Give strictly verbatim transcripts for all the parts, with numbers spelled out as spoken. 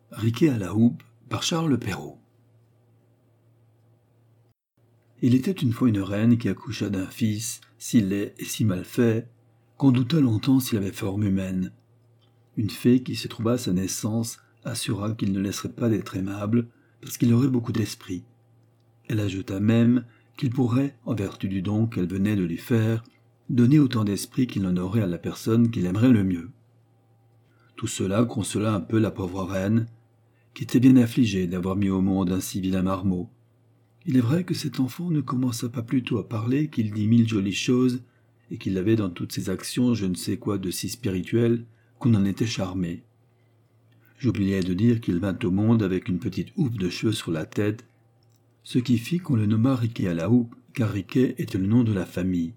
Riquet à la houppe par Charles Perrault. Il était une fois une reine qui accoucha d'un fils si laid et si mal fait qu'on douta longtemps s'il avait forme humaine. Une fée qui se trouva à sa naissance assura qu'il ne laisserait pas d'être aimable parce qu'il aurait beaucoup d'esprit. Elle ajouta même qu'il pourrait, en vertu du don qu'elle venait de lui faire, donner autant d'esprit qu'il en aurait à la personne qu'il aimerait le mieux. Tout cela consola un peu la pauvre reine, qui était bien affligée d'avoir mis au monde un si vilain marmot. Il est vrai que cet enfant ne commença pas plus tôt à parler qu'il dit mille jolies choses, et qu'il avait dans toutes ses actions je ne sais quoi de si spirituel qu'on en était charmé. J'oubliais de dire qu'il vint au monde avec une petite houppe de cheveux sur la tête, ce qui fit qu'on le nomma Riquet à la houppe, car Riquet était le nom de la famille.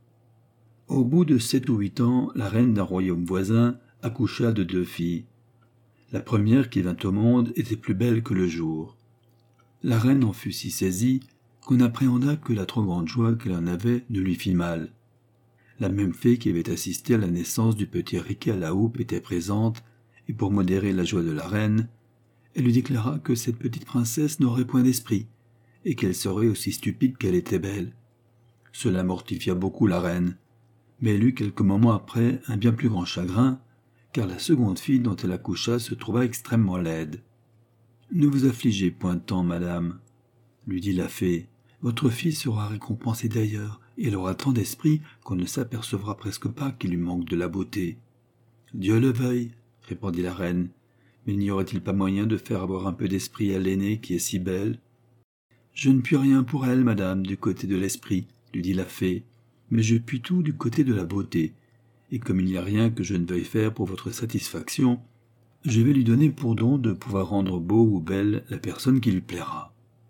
Au bout de sept ou huit ans, la reine d'un royaume voisin accoucha de deux filles. La première qui vint au monde était plus belle que le jour. La reine en fut si saisie qu'on appréhenda que la trop grande joie qu'elle en avait ne lui fit mal. La même fée qui avait assisté à la naissance du petit Riquet à la houppe était présente, et pour modérer la joie de la reine, elle lui déclara que cette petite princesse n'aurait point d'esprit, et qu'elle serait aussi stupide qu'elle était belle. Cela mortifia beaucoup la reine, mais elle eut quelques moments après un bien plus grand chagrin, car la seconde fille dont elle accoucha se trouva extrêmement laide. « Ne vous affligez point tant, madame, » lui dit la fée. « Votre fille sera récompensée d'ailleurs, et elle aura tant d'esprit qu'on ne s'apercevra presque pas qu'il lui manque de la beauté. »« Dieu le veuille, » répondit la reine, « mais n'y aurait-il pas moyen de faire avoir un peu d'esprit à l'aînée qui est si belle ?»« Je ne puis rien pour elle, madame, du côté de l'esprit, » lui dit la fée, « mais je puis tout du côté de la beauté. Et comme il n'y a rien que je ne veuille faire pour votre satisfaction, je vais lui donner pour don de pouvoir rendre beau ou belle la personne qui lui plaira. »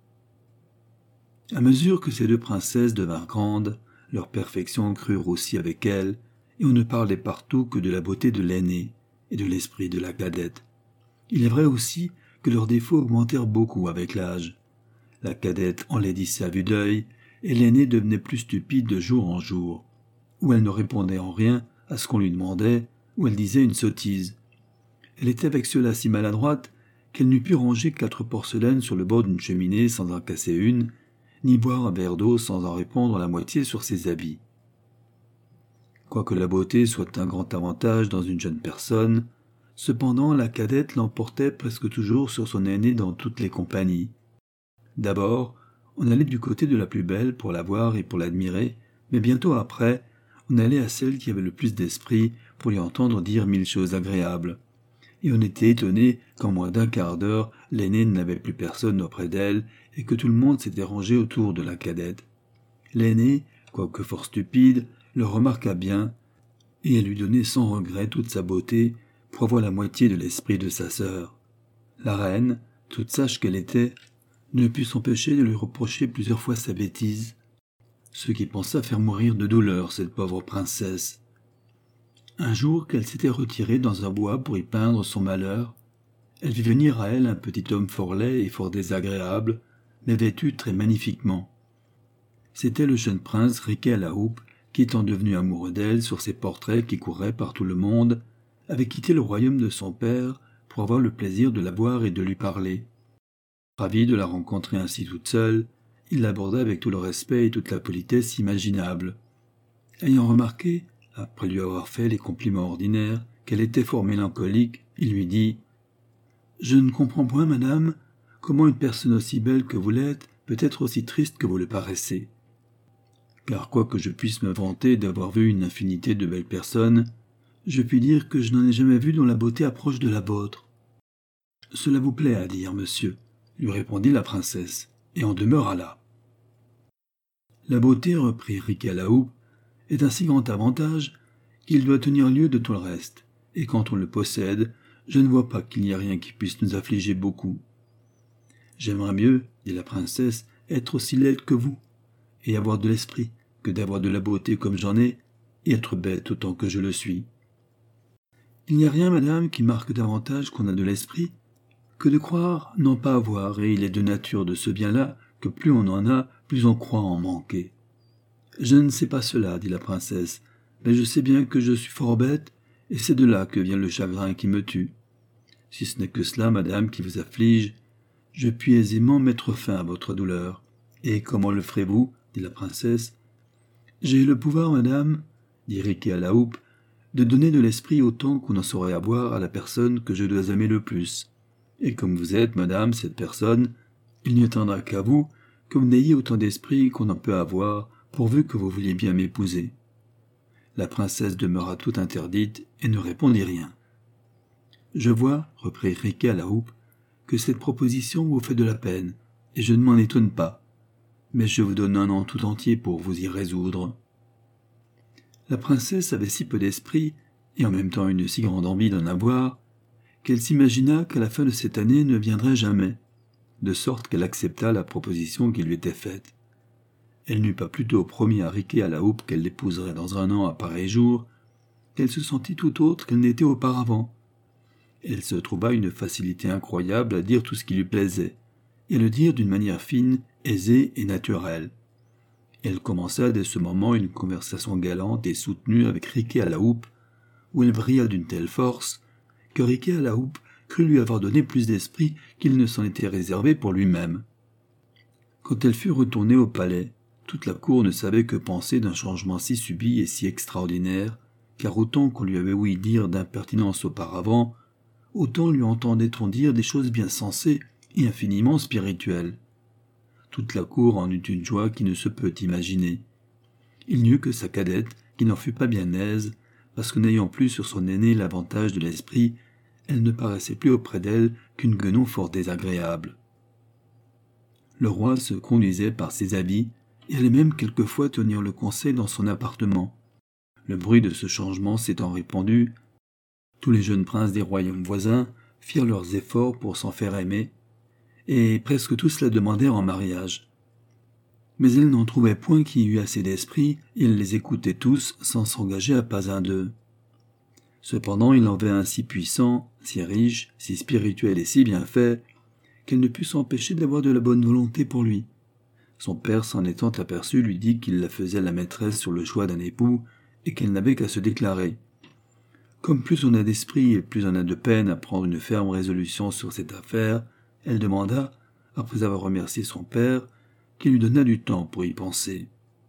À mesure que ces deux princesses devinrent grandes, leur perfection crut aussi avec elles, et on ne parlait partout que de la beauté de l'aînée et de l'esprit de la cadette. Il est vrai aussi que leurs défauts augmentèrent beaucoup avec l'âge. La cadette enlaidissait à vue d'œil, et l'aînée devenait plus stupide de jour en jour. Ou elle ne répondait en rien à ce qu'on lui demandait, ou elle disait une sottise. Elle était avec cela si maladroite qu'elle n'eût pu ranger quatre porcelaines sur le bord d'une cheminée sans en casser une, ni boire un verre d'eau sans en répandre la moitié sur ses habits. Quoique la beauté soit un grand avantage dans une jeune personne, cependant la cadette l'emportait presque toujours sur son aînée dans toutes les compagnies. D'abord, on allait du côté de la plus belle pour la voir et pour l'admirer, mais bientôt après, on allait à celle qui avait le plus d'esprit pour lui entendre dire mille choses agréables. Et on était étonné qu'en moins d'un quart d'heure, l'aînée n'avait plus personne auprès d'elle et que tout le monde s'était rangé autour de la cadette. L'aînée, quoique fort stupide, le remarqua bien, et elle lui donnait sans regret toute sa beauté pour avoir la moitié de l'esprit de sa sœur. La reine, toute sage qu'elle était, ne put s'empêcher de lui reprocher plusieurs fois sa bêtise, ce qui pensa faire mourir de douleur cette pauvre princesse. Un jour qu'elle s'était retirée dans un bois pour y peindre son malheur, elle vit venir à elle un petit homme fort laid et fort désagréable, mais vêtu très magnifiquement. C'était le jeune prince Riquet à la houppe, qui étant devenu amoureux d'elle sur ses portraits qui couraient par tout le monde, avait quitté le royaume de son père pour avoir le plaisir de la voir et de lui parler. Ravi de la rencontrer ainsi toute seule, il l'aborda avec tout le respect et toute la politesse imaginable. Ayant remarqué, après lui avoir fait les compliments ordinaires, qu'elle était fort mélancolique, il lui dit « Je ne comprends point, madame, comment une personne aussi belle que vous l'êtes peut être aussi triste que vous le paraissez. Car quoique je puisse me vanter d'avoir vu une infinité de belles personnes, je puis dire que je n'en ai jamais vu dont la beauté approche de la vôtre. »« Cela vous plaît à dire, monsieur, » lui répondit la princesse, et en demeura là. La beauté, reprit Riquet à la houppe, est un si grand avantage qu'il doit tenir lieu de tout le reste, et quand on le possède, je ne vois pas qu'il n'y ait rien qui puisse nous affliger beaucoup. J'aimerais mieux, dit la princesse, être aussi laide que vous, et avoir de l'esprit, que d'avoir de la beauté comme j'en ai, et être bête autant que je le suis. Il n'y a rien, madame, qui marque davantage qu'on a de l'esprit, que de croire n'en pas avoir, et il est de nature de ce bien-là que plus on en a, plus on croit en manquer. Je ne sais pas cela, dit la princesse, mais je sais bien que je suis fort bête, et c'est de là que vient le chagrin qui me tue. Si ce n'est que cela, madame, qui vous afflige, je puis aisément mettre fin à votre douleur. Et comment le ferez-vous? Dit la princesse. J'ai le pouvoir, madame, dit Riquet à la houppe, de donner de l'esprit autant qu'on en saurait avoir à la personne que je dois aimer le plus. Et comme vous êtes, madame, cette personne, il n'y attendra qu'à vous que vous n'ayez autant d'esprit qu'on en peut avoir, pourvu que vous vouliez bien m'épouser. La princesse demeura toute interdite et ne répondit rien. Je vois, reprit Riquet à la houppe, que cette proposition vous fait de la peine, et je ne m'en étonne pas. Mais je vous donne un an tout entier pour vous y résoudre. La princesse avait si peu d'esprit, et en même temps une si grande envie d'en avoir, qu'elle s'imagina qu'à la fin de cette année ne viendrait jamais, de sorte qu'elle accepta la proposition qui lui était faite. Elle n'eut pas plutôt promis à Riquet à la houppe qu'elle l'épouserait dans un an à pareil jour, qu'elle se sentit tout autre qu'elle n'était auparavant. Elle se trouva une facilité incroyable à dire tout ce qui lui plaisait, et à le dire d'une manière fine, aisée et naturelle. Elle commença dès ce moment une conversation galante et soutenue avec Riquet à la houppe, où elle brilla d'une telle force que Riquet à la houppe crut lui avoir donné plus d'esprit qu'il ne s'en était réservé pour lui-même. Quand elle fut retournée au palais, toute la cour ne savait que penser d'un changement si subit et si extraordinaire, car autant qu'on lui avait ouï dire d'impertinence auparavant, autant lui entendait-on dire des choses bien sensées et infiniment spirituelles. Toute la cour en eut une joie qui ne se peut imaginer. Il n'y eut que sa cadette qui n'en fut pas bien aise, parce que n'ayant plus sur son aînée l'avantage de l'esprit, elle ne paraissait plus auprès d'elle qu'une guenon fort désagréable. Le roi se conduisait par ses habits, et allait même quelquefois tenir le conseil dans son appartement. Le bruit de ce changement s'étant répandu, tous les jeunes princes des royaumes voisins firent leurs efforts pour s'en faire aimer, et presque tous la demandèrent en mariage. Mais elle n'en trouvait point qui eût assez d'esprit, et elle les écoutait tous sans s'engager à pas un d'eux. Cependant il en vint un si puissant, si riche, si spirituel et si bien fait, qu'elle ne put s'empêcher d'avoir de la bonne volonté pour lui. Son père, s'en étant aperçu, lui dit qu'il la faisait la maîtresse sur le choix d'un époux, et qu'elle n'avait qu'à se déclarer. Comme plus on a d'esprit et plus on a de peine à prendre une ferme résolution sur cette affaire, elle demanda, après avoir remercié son père, qu'il lui donnât du temps pour y penser.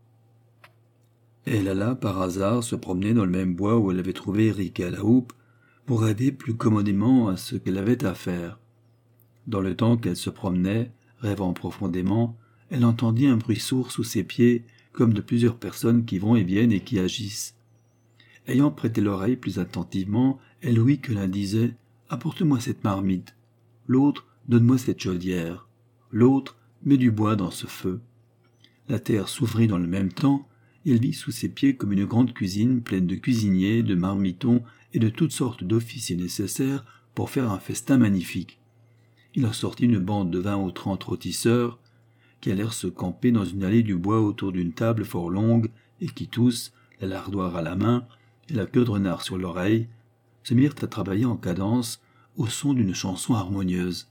Elle alla par hasard se promener dans le même bois où elle avait trouvé Riquet à la houppe, pour rêver plus commodément à ce qu'elle avait à faire. Dans le temps qu'elle se promenait, rêvant profondément, elle entendit un bruit sourd sous ses pieds, comme de plusieurs personnes qui vont et viennent et qui agissent. Ayant prêté l'oreille plus attentivement, elle ouït que l'un disait « Apporte-moi cette marmite », l'autre « Donne-moi cette chaudière », l'autre « Mets du bois dans ce feu ». La terre s'ouvrit dans le même temps, et elle vit sous ses pieds comme une grande cuisine pleine de cuisiniers, de marmitons et de toutes sortes d'officiers nécessaires pour faire un festin magnifique. Il en sortit une bande de vingt ou trente rôtisseurs, qui allèrent se camper dans une allée du bois autour d'une table fort longue, et qui tous, la lardoire à la main et la queue de renard sur l'oreille, se mirent à travailler en cadence au son d'une chanson harmonieuse.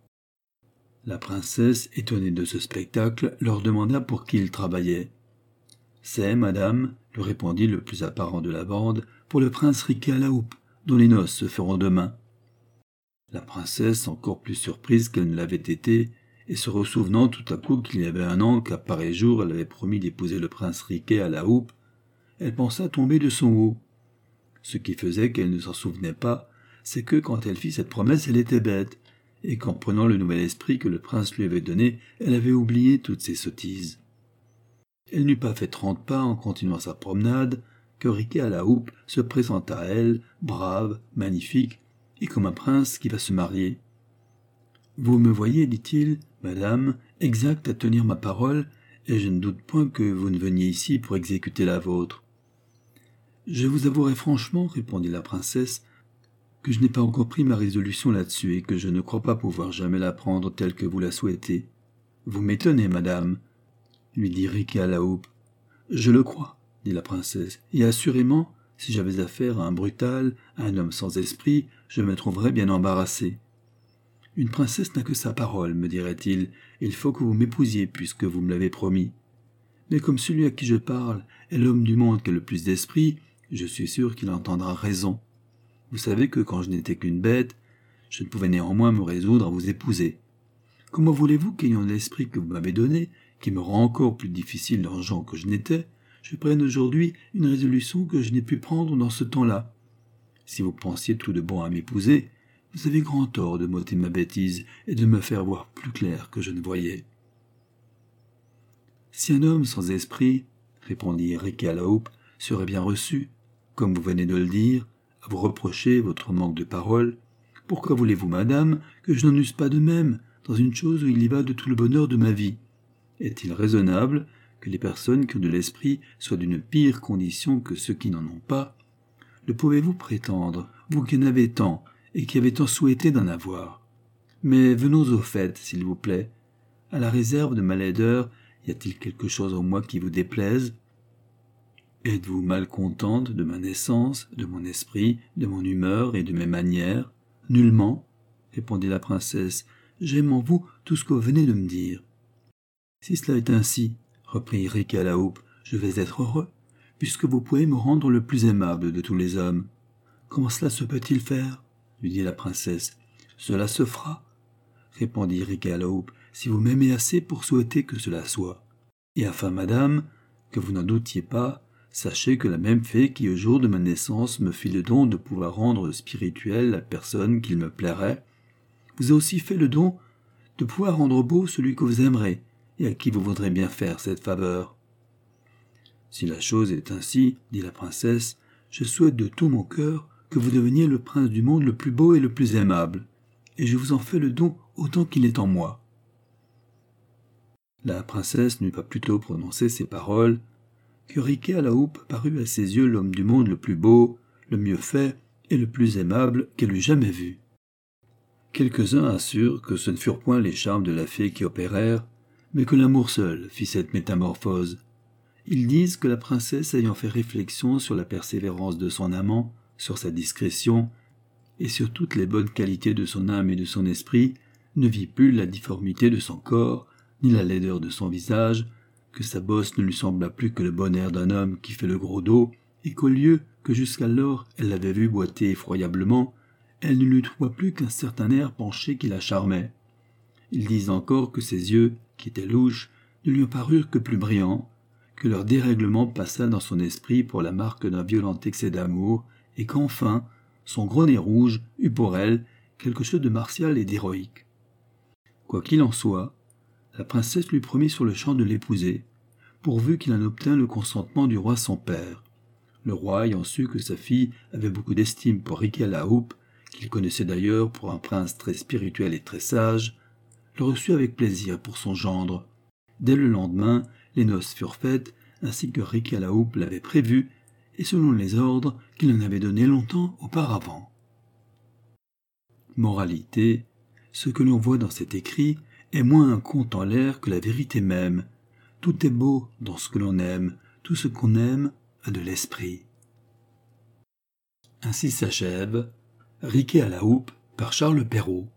La princesse, étonnée de ce spectacle, leur demanda pour qui ils travaillaient. « C'est, madame, lui répondit le plus apparent de la bande, pour le prince Riquet à la houppe, dont les noces se feront demain. » La princesse, encore plus surprise qu'elle ne l'avait été, et se ressouvenant tout à coup qu'il y avait un an qu'à pareil jour elle avait promis d'épouser le prince Riquet à la houppe, elle pensa tomber de son haut. Ce qui faisait qu'elle ne s'en souvenait pas, c'est que quand elle fit cette promesse, elle était bête, et qu'en prenant le nouvel esprit que le prince lui avait donné, elle avait oublié toutes ses sottises. Elle n'eut pas fait trente pas en continuant sa promenade, que Riquet à la houppe se présenta à elle, brave, magnifique, et comme un prince qui va se marier. « Vous me voyez, dit-il, madame, exact à tenir ma parole, et je ne doute point que vous ne veniez ici pour exécuter la vôtre. »« Je vous avouerai franchement, répondit la princesse, que je n'ai pas encore pris ma résolution là-dessus et que je ne crois pas pouvoir jamais la prendre telle que vous la souhaitez. Vous m'étonnez, madame, lui dit Riquet à la houppe. Je le crois, dit la princesse, et assurément, si j'avais affaire à un brutal, à un homme sans esprit, je me trouverais bien embarrassé. Une princesse n'a que sa parole, me dirait-il, il faut que vous m'épousiez puisque vous me l'avez promis. Mais comme celui à qui je parle est l'homme du monde qui a le plus d'esprit, je suis sûr qu'il entendra raison. Vous savez que quand je n'étais qu'une bête, Je ne pouvais néanmoins me résoudre à vous épouser. Comment voulez-vous qu'ayant l'esprit que vous m'avez donné, qui me rend encore plus difficile dans le genre que je n'étais, je prenne aujourd'hui une résolution que je n'ai pu prendre dans ce temps-là? Si vous pensiez tout de bon à m'épouser, vous avez grand tort de m'ôter ma bêtise et de me faire voir plus clair que je ne voyais. Si un homme sans esprit, répondit Riquet à la houppe, serait bien reçu, comme vous venez de le dire, à vous reprocher votre manque de parole, pourquoi voulez-vous, madame, que je n'en eusse pas de même, dans une chose où il y va de tout le bonheur de ma vie? Est-il raisonnable que les personnes qui ont de l'esprit soient d'une pire condition que ceux qui n'en ont pas? Le pouvez-vous prétendre, vous qui en avez tant, et qui avez tant souhaité d'en avoir? Mais venons au fait, s'il vous plaît. À la réserve de ma laideur, y a-t-il quelque chose en moi qui vous déplaise? Êtes-vous malcontente de ma naissance, de mon esprit, de mon humeur et de mes manières? Nullement, répondit la princesse. J'aime en vous tout ce que vous venez de me dire. Si cela est ainsi, reprit Riquet à la houppe, je vais être heureux, puisque vous pouvez me rendre le plus aimable de tous les hommes. Comment cela se peut-il faire? Lui dit la princesse. Cela se fera, répondit Riquet à la houppe, si vous m'aimez assez pour souhaiter que cela soit. Et afin, madame, que vous n'en doutiez pas, sachez que la même fée qui, au jour de ma naissance, me fit le don de pouvoir rendre spirituelle la personne qu'il me plairait, vous a aussi fait le don de pouvoir rendre beau celui que vous aimerez et à qui vous voudrez bien faire cette faveur. Si la chose est ainsi, dit la princesse, je souhaite de tout mon cœur que vous deveniez le prince du monde le plus beau et le plus aimable, et je vous en fais le don autant qu'il est en moi. La princesse n'eut pas plutôt prononcé ces paroles que Riquet à la houppe parut à ses yeux l'homme du monde le plus beau, le mieux fait et le plus aimable qu'elle eût jamais vu. Quelques-uns assurent que ce ne furent point les charmes de la fée qui opérèrent, mais que l'amour seul fit cette métamorphose. Ils disent que la princesse, ayant fait réflexion sur la persévérance de son amant, sur sa discrétion, et sur toutes les bonnes qualités de son âme et de son esprit, ne vit plus la difformité de son corps, ni la laideur de son visage, que sa bosse ne lui sembla plus que le bon air d'un homme qui fait le gros dos, et qu'au lieu que jusqu'alors elle l'avait vu boiter effroyablement, elle ne lui trouva plus qu'un certain air penché qui la charmait. Ils disent encore que ses yeux, qui étaient louches, ne lui apparurent que plus brillants, que leur dérèglement passa dans son esprit pour la marque d'un violent excès d'amour, et qu'enfin, son gros nez rouge eut pour elle quelque chose de martial et d'héroïque. Quoi qu'il en soit, la princesse lui promit sur le champ de l'épouser, pourvu qu'il en obtînt le consentement du roi son père. Le roi, ayant su que sa fille avait beaucoup d'estime pour Riquet à la houppe, qu'il connaissait d'ailleurs pour un prince très spirituel et très sage, le reçut avec plaisir pour son gendre. Dès le lendemain, les noces furent faites, ainsi que Riquet à la houppe l'avait prévu, et selon les ordres qu'il en avait donnés longtemps auparavant. Moralité, ce que l'on voit dans cet écrit est moins un conte en l'air que la vérité même. Tout est beau dans ce que l'on aime, tout ce qu'on aime a de l'esprit. Ainsi s'achève Riquet à la houppe par Charles Perrault.